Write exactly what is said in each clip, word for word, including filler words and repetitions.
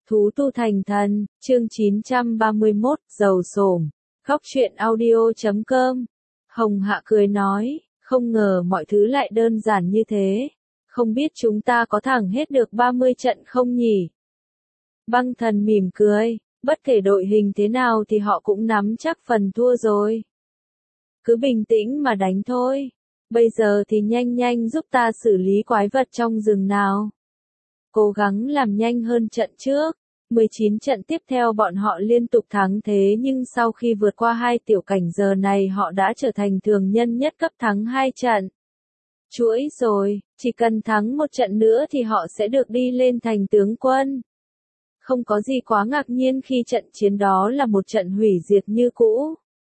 Thú tu thành thần, chương chín trăm ba mươi mốt, dầu xổm. Góc truyện audio chấm com. Hồng Hạ cười nói, không ngờ mọi thứ lại đơn giản như thế. Không biết chúng ta có thẳng hết được ba mươi trận không nhỉ? Băng thần mỉm cười, bất kể đội hình thế nào thì họ cũng nắm chắc phần thua rồi. Cứ bình tĩnh mà đánh thôi. Bây giờ thì nhanh nhanh giúp ta xử lý quái vật trong rừng nào. Cố gắng làm nhanh hơn trận trước. mười chín trận tiếp theo bọn họ liên tục thắng thế nhưng sau khi vượt qua hai tiểu cảnh giờ này họ đã trở thành thường nhân nhất cấp thắng hai trận. Chuỗi rồi, chỉ cần thắng một trận nữa thì họ sẽ được đi lên thành tướng quân. Không có gì quá ngạc nhiên khi trận chiến đó là một trận hủy diệt như cũ.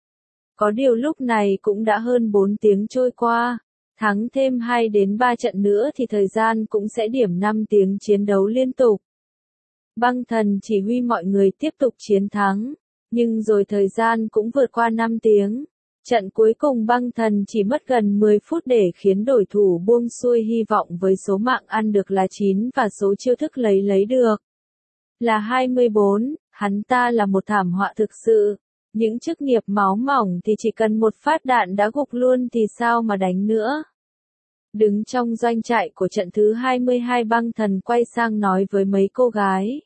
Có điều lúc này cũng đã hơn bốn tiếng trôi qua. Thắng thêm hai đến ba trận nữa thì thời gian cũng sẽ điểm năm tiếng chiến đấu liên tục. Băng thần chỉ huy mọi người tiếp tục chiến thắng, nhưng rồi thời gian cũng vượt qua năm tiếng. Trận cuối cùng băng thần chỉ mất gần mười phút để khiến đối thủ buông xuôi hy vọng với số mạng ăn được là chín và số chiêu thức lấy lấy được là hai mươi bốn, hắn ta là một thảm họa thực sự. Những chức nghiệp máu mỏng thì chỉ cần một phát đạn đã gục luôn thì sao mà đánh nữa. Đứng trong doanh trại của trận thứ hai mươi hai băng thần quay sang nói với mấy cô gái.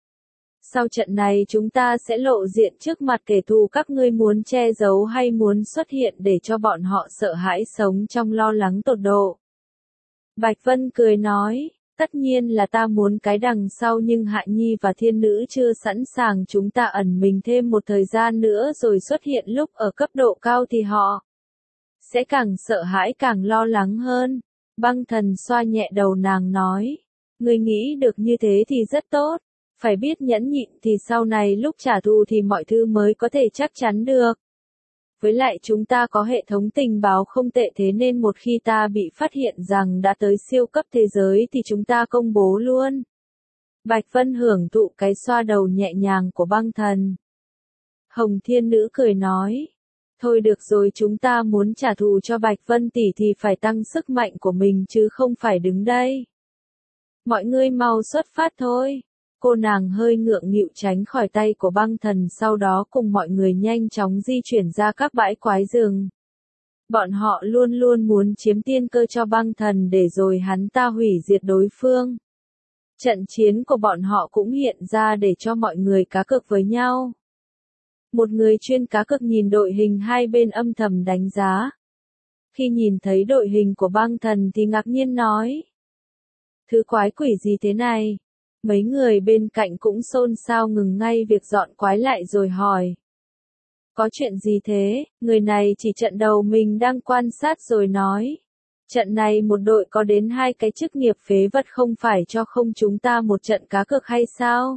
Sau trận này chúng ta sẽ lộ diện trước mặt kẻ thù, các ngươi muốn che giấu hay muốn xuất hiện để cho bọn họ sợ hãi sống trong lo lắng tột độ. Bạch Vân cười nói, tất nhiên là ta muốn cái đằng sau nhưng Hạ Nhi và Thiên Nữ chưa sẵn sàng, chúng ta ẩn mình thêm một thời gian nữa rồi xuất hiện lúc ở cấp độ cao thì họ sẽ càng sợ hãi càng lo lắng hơn. Băng thần xoa nhẹ đầu nàng nói, ngươi nghĩ được như thế thì rất tốt, phải biết nhẫn nhịn thì sau này lúc trả thù thì mọi thứ mới có thể chắc chắn được. Với lại chúng ta có hệ thống tình báo không tệ thế nên một khi ta bị phát hiện rằng đã tới siêu cấp thế giới thì chúng ta công bố luôn. Bạch Vân hưởng thụ cái xoa đầu nhẹ nhàng của băng thần. Hồng Thiên Nữ cười nói, thôi được rồi, chúng ta muốn trả thù cho Bạch Vân tỷ thì phải tăng sức mạnh của mình chứ không phải đứng đây. Mọi người mau xuất phát thôi. Cô nàng hơi ngượng nghịu tránh khỏi tay của băng thần, sau đó cùng mọi người nhanh chóng di chuyển ra các bãi quái rừng. Bọn họ luôn luôn muốn chiếm tiên cơ cho băng thần để rồi hắn ta hủy diệt đối phương. Trận chiến của bọn họ cũng hiện ra để cho mọi người cá cược với nhau. Một người chuyên cá cược nhìn đội hình hai bên âm thầm đánh giá. Khi nhìn thấy đội hình của băng thần thì ngạc nhiên nói, thứ quái quỷ gì thế này? Mấy người bên cạnh cũng xôn xao ngừng ngay việc dọn quái lại rồi hỏi. Có chuyện gì thế? Người này chỉ trận đầu mình đang quan sát rồi nói. Trận này một đội có đến hai cái chức nghiệp phế vật, không phải cho không chúng ta một trận cá cược hay sao?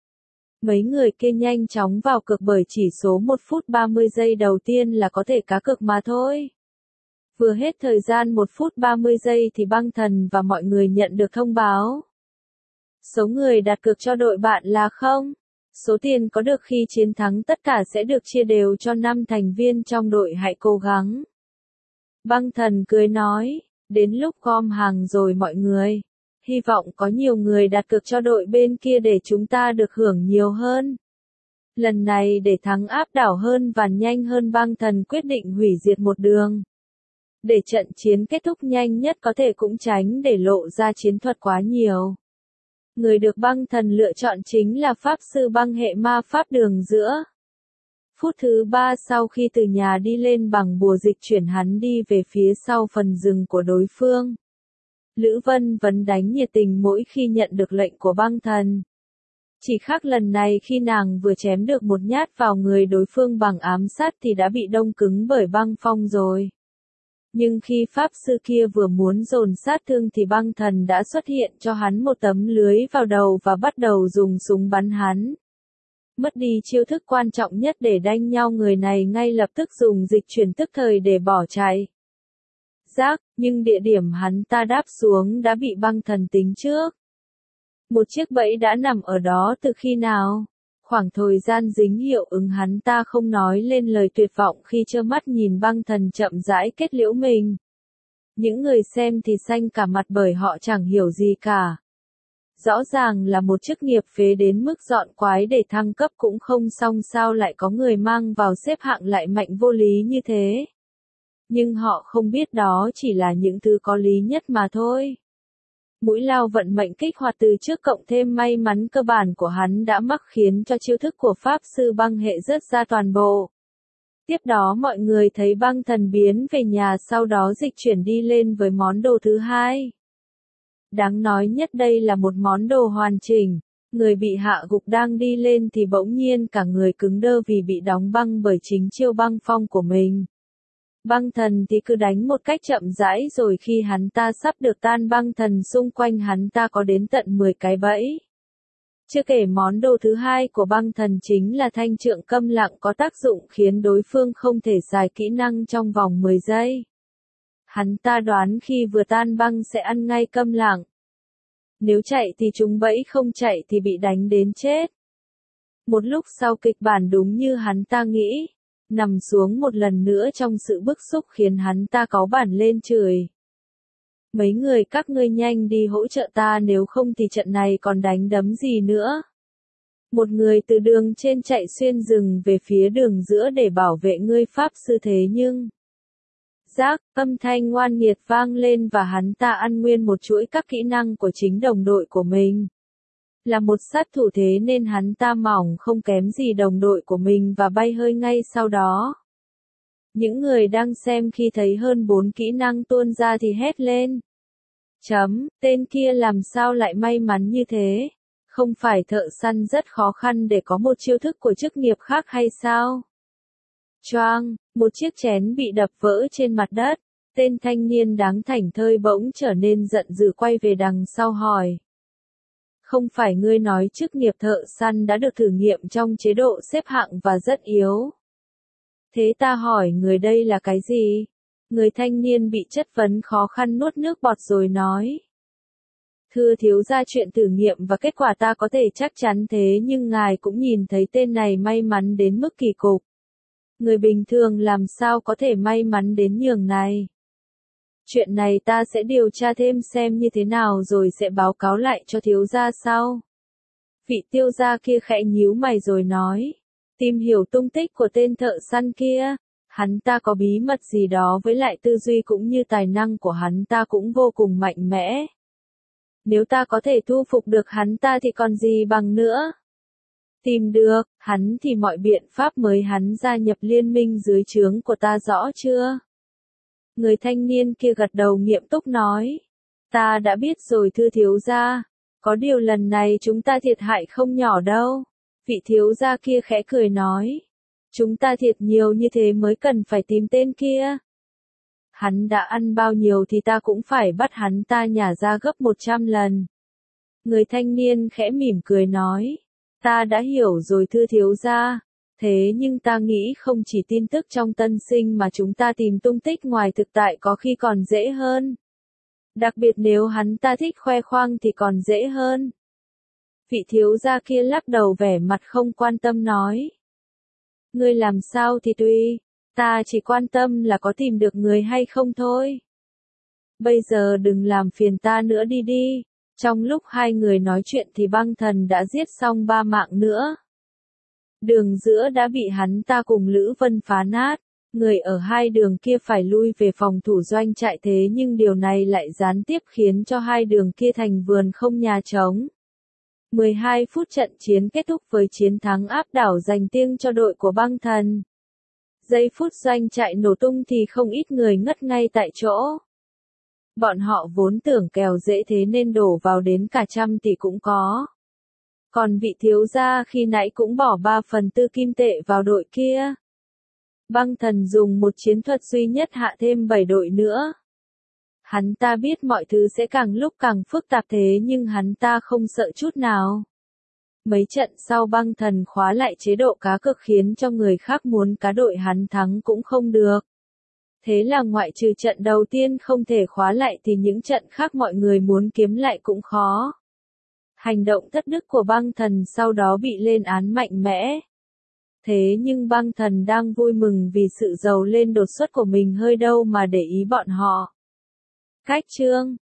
Mấy người kia nhanh chóng vào cược bởi chỉ số một phút ba mươi giây đầu tiên là có thể cá cược mà thôi. Vừa hết thời gian một phút ba mươi giây thì băng thần và mọi người nhận được thông báo. Số người đặt cược cho đội bạn là không. Số tiền có được khi chiến thắng tất cả sẽ được chia đều cho năm thành viên trong đội, hãy cố gắng. Băng thần cười nói, đến lúc gom hàng rồi mọi người. Hy vọng có nhiều người đặt cược cho đội bên kia để chúng ta được hưởng nhiều hơn. Lần này để thắng áp đảo hơn và nhanh hơn, băng thần quyết định hủy diệt một đường. Để trận chiến kết thúc nhanh nhất có thể cũng tránh để lộ ra chiến thuật quá nhiều. Người được băng thần lựa chọn chính là Pháp Sư băng hệ ma pháp đường giữa. Phút thứ ba sau khi từ nhà đi lên bằng bùa dịch chuyển hắn đi về phía sau phần rừng của đối phương. Lữ Vân vẫn đánh nhiệt tình mỗi khi nhận được lệnh của băng thần. Chỉ khác lần này khi nàng vừa chém được một nhát vào người đối phương bằng ám sát thì đã bị đông cứng bởi băng phong rồi. Nhưng khi Pháp Sư kia vừa muốn dồn sát thương thì băng thần đã xuất hiện cho hắn một tấm lưới vào đầu và bắt đầu dùng súng bắn hắn. Mất đi chiêu thức quan trọng nhất để đánh nhau, người này ngay lập tức dùng dịch chuyển tức thời để bỏ chạy. Rác, nhưng địa điểm hắn ta đáp xuống đã bị băng thần tính trước. Một chiếc bẫy đã nằm ở đó từ khi nào? Khoảng thời gian dính hiệu ứng hắn ta không nói lên lời tuyệt vọng khi trơ mắt nhìn băng thần chậm rãi kết liễu mình. Những người xem thì xanh cả mặt bởi họ chẳng hiểu gì cả. Rõ ràng là một chức nghiệp phế đến mức dọn quái để thăng cấp cũng không xong, sao lại có người mang vào xếp hạng lại mạnh vô lý như thế. Nhưng họ không biết đó chỉ là những thứ có lý nhất mà thôi. Mũi lao vận mệnh kích hoạt từ trước cộng thêm may mắn cơ bản của hắn đã mắc khiến cho chiêu thức của Pháp Sư Băng Hệ rớt ra toàn bộ. Tiếp đó mọi người thấy băng thần biến về nhà, sau đó dịch chuyển đi lên với món đồ thứ hai. Đáng nói nhất đây là một món đồ hoàn chỉnh. Người bị hạ gục đang đi lên thì bỗng nhiên cả người cứng đơ vì bị đóng băng bởi chính chiêu băng phong của mình. Băng thần thì cứ đánh một cách chậm rãi, rồi khi hắn ta sắp được tan băng thần xung quanh hắn ta có đến tận mười cái bẫy. Chưa kể món đồ thứ hai của băng thần chính là thanh trượng câm lặng có tác dụng khiến đối phương không thể xài kỹ năng trong vòng mười giây. Hắn ta đoán khi vừa tan băng sẽ ăn ngay câm lặng. Nếu chạy thì trúng bẫy, không chạy thì bị đánh đến chết. Một lúc sau kịch bản đúng như hắn ta nghĩ. Nằm xuống một lần nữa trong sự bức xúc khiến hắn ta cáu bản lên chửi. Mấy người các ngươi nhanh đi hỗ trợ ta, nếu không thì trận này còn đánh đấm gì nữa. Một người từ đường trên chạy xuyên rừng về phía đường giữa để bảo vệ ngươi Pháp Sư, thế nhưng... Rác, âm thanh ngoan nghiệt vang lên và hắn ta ăn nguyên một chuỗi các kỹ năng của chính đồng đội của mình. Là một sát thủ thế nên hắn ta mỏng không kém gì đồng đội của mình và bay hơi ngay sau đó. Những người đang xem khi thấy hơn bốn kỹ năng tuôn ra thì hét lên. Chấm, tên kia làm sao lại may mắn như thế? Không phải thợ săn rất khó khăn để có một chiêu thức của chức nghiệp khác hay sao? Choang, một chiếc chén bị đập vỡ trên mặt đất. Tên thanh niên đáng thảnh thơi bỗng trở nên giận dữ, quay về đằng sau hỏi. Không phải ngươi nói chức nghiệp thợ săn đã được thử nghiệm trong chế độ xếp hạng và rất yếu. Thế ta hỏi người đây là cái gì? Người thanh niên bị chất vấn khó khăn nuốt nước bọt rồi nói. Thưa thiếu gia, chuyện thử nghiệm và kết quả ta có thể chắc chắn, thế nhưng ngài cũng nhìn thấy tên này may mắn đến mức kỳ cục. Người bình thường làm sao có thể may mắn đến nhường này? Chuyện này ta sẽ điều tra thêm xem như thế nào rồi sẽ báo cáo lại cho thiếu gia sau. Vị tiêu gia kia khẽ nhíu mày rồi nói. Tìm hiểu tung tích của tên thợ săn kia. Hắn ta có bí mật gì đó, với lại tư duy cũng như tài năng của hắn ta cũng vô cùng mạnh mẽ. Nếu ta có thể thu phục được hắn ta thì còn gì bằng nữa. Tìm được hắn thì mọi biện pháp mới hắn gia nhập liên minh dưới trướng của ta, rõ chưa? Người thanh niên kia gật đầu nghiêm túc nói. Ta đã biết rồi thưa thiếu gia. Có điều lần này chúng ta thiệt hại không nhỏ đâu. Vị thiếu gia kia khẽ cười nói. Chúng ta thiệt nhiều như thế mới cần phải tìm tên kia. Hắn đã ăn bao nhiêu thì ta cũng phải bắt hắn ta nhả ra gấp một trăm lần. Người thanh niên khẽ mỉm cười nói. Ta đã hiểu rồi thưa thiếu gia. Thế nhưng ta nghĩ không chỉ tin tức trong tân sinh mà chúng ta tìm tung tích ngoài thực tại có khi còn dễ hơn. Đặc biệt nếu hắn ta thích khoe khoang thì còn dễ hơn. Vị thiếu gia kia lắc đầu vẻ mặt không quan tâm nói. Ngươi làm sao thì tùy, ta chỉ quan tâm là có tìm được người hay không thôi. Bây giờ đừng làm phiền ta nữa, đi đi. Trong lúc hai người nói chuyện thì băng thần đã giết xong ba mạng nữa. Đường giữa đã bị hắn ta cùng Lữ Vân phá nát. Người ở hai đường kia phải lui về phòng thủ doanh trại, thế nhưng điều này lại gián tiếp khiến cho hai đường kia thành vườn không nhà trống. mười hai phút trận chiến kết thúc với chiến thắng áp đảo dành riêng cho đội của băng thần. Giây phút doanh trại nổ tung thì không ít người ngất ngay tại chỗ. Bọn họ vốn tưởng kèo dễ thế nên đổ vào đến cả trăm tỷ cũng có. Còn vị thiếu gia khi nãy cũng bỏ ba phần tư kim tệ vào đội kia. Băng thần dùng một chiến thuật duy nhất hạ thêm bảy đội nữa. Hắn ta biết mọi thứ sẽ càng lúc càng phức tạp thế nhưng hắn ta không sợ chút nào. Mấy trận sau băng thần khóa lại chế độ cá cược khiến cho người khác muốn cá đội hắn thắng cũng không được. Thế là ngoại trừ trận đầu tiên không thể khóa lại thì những trận khác mọi người muốn kiếm lại cũng khó. Hành động thất đức của băng thần sau đó bị lên án mạnh mẽ. Thế nhưng băng thần đang vui mừng vì sự giàu lên đột xuất của mình, hơi đâu mà để ý bọn họ. Cách chương